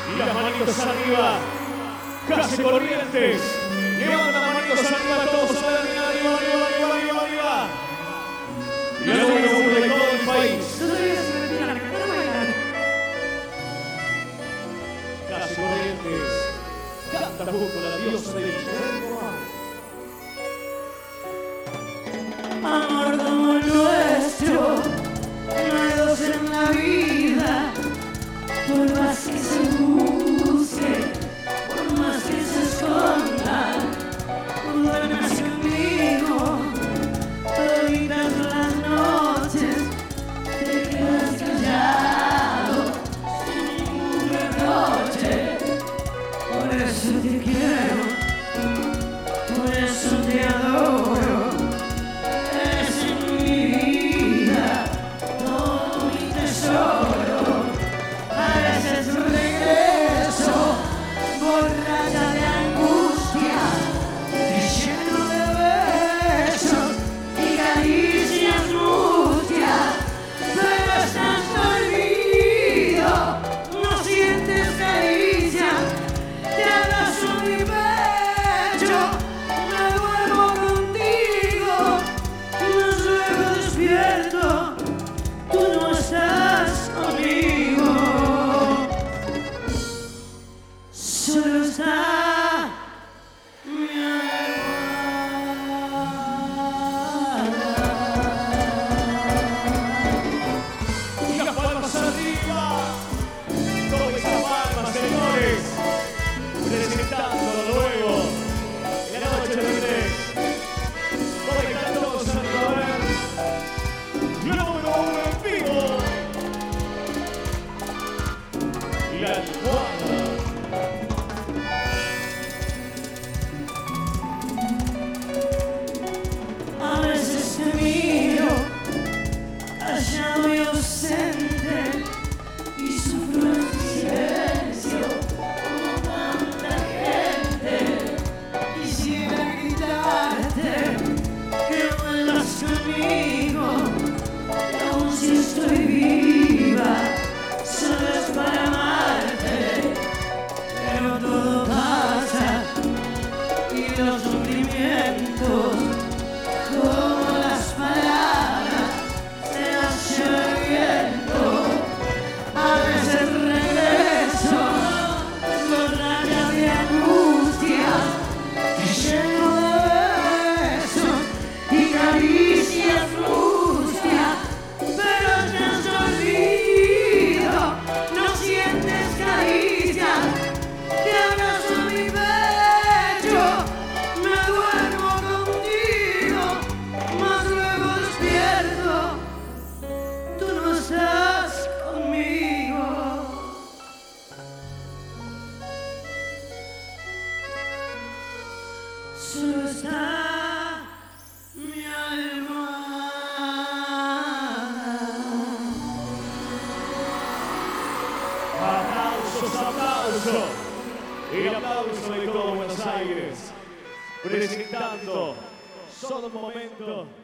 Y las manitos arriba. Calle Corrientes. Levanta las manitos arriba todos. Arriba, arriba, arriba, arriba, arriba, arriba. Y el número uno de todo el país. Calle Corrientes. Canta junto a la diosa del Chico. Amor como el nuestro, no hay dos en la vida. Por más que se busque, por más que se esconda, duermes conmigo toditas las noches. Te quedas callado sin ningún reproche. Por eso te quiero, por eso te adoro. Solo está mi almohada. Y las palmas arriba. Todas esas palmas, señores. Presentando lo nuevo. En la noche de 3. Todos están todos arriba a ver. Lo número uno en vivo. Y la almohada. Callado y ausente, y sufro en silencio como tanta gente. Quisiera gritarte que vuelvas conmigo, y aún si estoy viva, solo es para amarte. Pero todo pasa y los sufrimientos, como las palabras, a veces regreso con rabia y angustia, te lleno de besos y caricias mustias, pero ya se olvido, no sientes caricias, te abrazo mi pecho, me duermo contigo, mas luego despierto. Tú no estás conmigo. Solo está mi almohada. Aplausos, aplausos. El aplauso de todo Buenos Aires. Presentando solo un momento.